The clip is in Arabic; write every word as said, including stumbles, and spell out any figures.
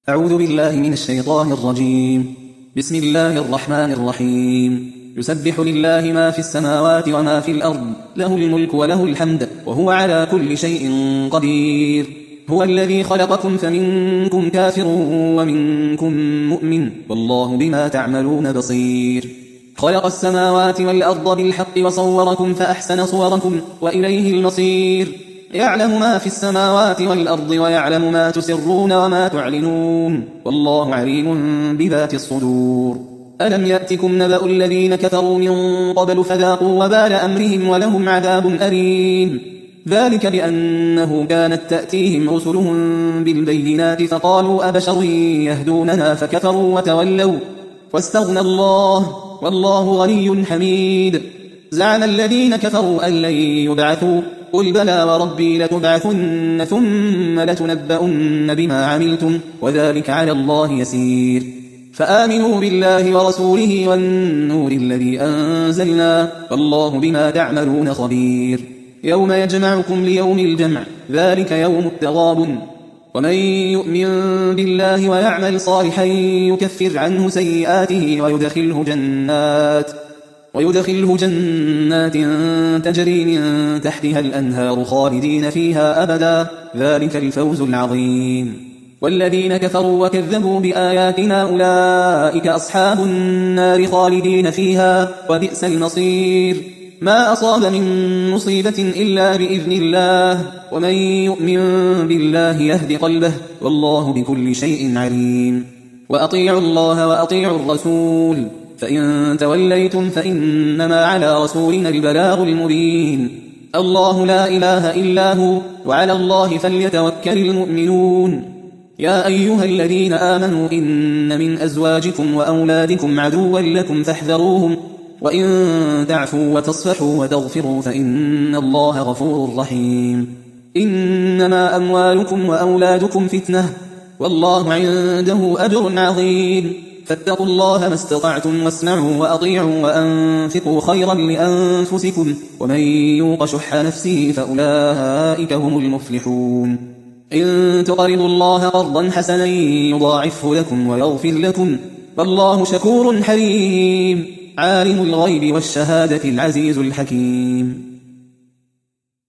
أعوذ بالله من الشيطان الرجيم. بسم الله الرحمن الرحيم. يسبح لله ما في السماوات وما في الأرض، له الملك وله الحمد وهو على كل شيء قدير. هو الذي خلقكم فمنكم كافر ومنكم مؤمن، والله بما تعملون بصير. خلق السماوات والأرض بالحق وصوركم فأحسن صوركم وإليه المصير. يعلم ما في السماوات والأرض ويعلم ما تسرون وما تعلنون، والله عليم بذات الصدور. ألم يأتكم نبأ الذين كفروا من قبل فذاقوا وبال أمرهم ولهم عذاب أليم. ذلك بأنه كانت تأتيهم رسلهم بالبينات فقالوا أبشر يهدوننا فكفروا وتولوا واستغنى الله والله غني حميد. زعم الذين كفروا أن لن يبعثوا، قل بلى وربي لتبعثن ثم لتنبؤن بما عملتم وذلك على الله يسير. فآمنوا بالله ورسوله والنور الذي أنزلنا، والله بما تعملون خبير. يوم يجمعكم ليوم الجمع، ذلك يوم التغابن. ومن يؤمن بالله ويعمل صالحا يكفر عنه سيئاته ويدخله جنات ويدخله جنات تجري من تحتها الأنهار خالدين فيها أبدا، ذلك الفوز العظيم. والذين كفروا وكذبوا بآياتنا أولئك أصحاب النار خالدين فيها وبئس المصير. ما أصاب من مصيبة إلا بإذن الله، ومن يؤمن بالله يهد قلبه، والله بكل شيء عليم. وأطيعوا الله وأطيعوا الرسول، فإن توليتم فإنما على رسولنا البلاغ المبين. الله لا إله إلا هو، وعلى الله فليتوكل المؤمنون. يا أيها الذين آمنوا إن من أزواجكم وأولادكم عدوا لكم فاحذروهم، وإن تعفوا وتصفحوا وتغفروا فإن الله غفور رحيم. إنما أموالكم وأولادكم فتنة، والله عنده أجر عظيم. فاتقوا الله ما استطعتم واسمعوا وأطيعوا وأنفقوا خيرا لأنفسكم، ومن يوق شح نفسه فأولئك هم المفلحون. إن تقرضوا الله قرضا حسنا يضاعفه لكم ويغفر لكم، والله شكور حليم. عالم الغيب والشهادة العزيز الحكيم.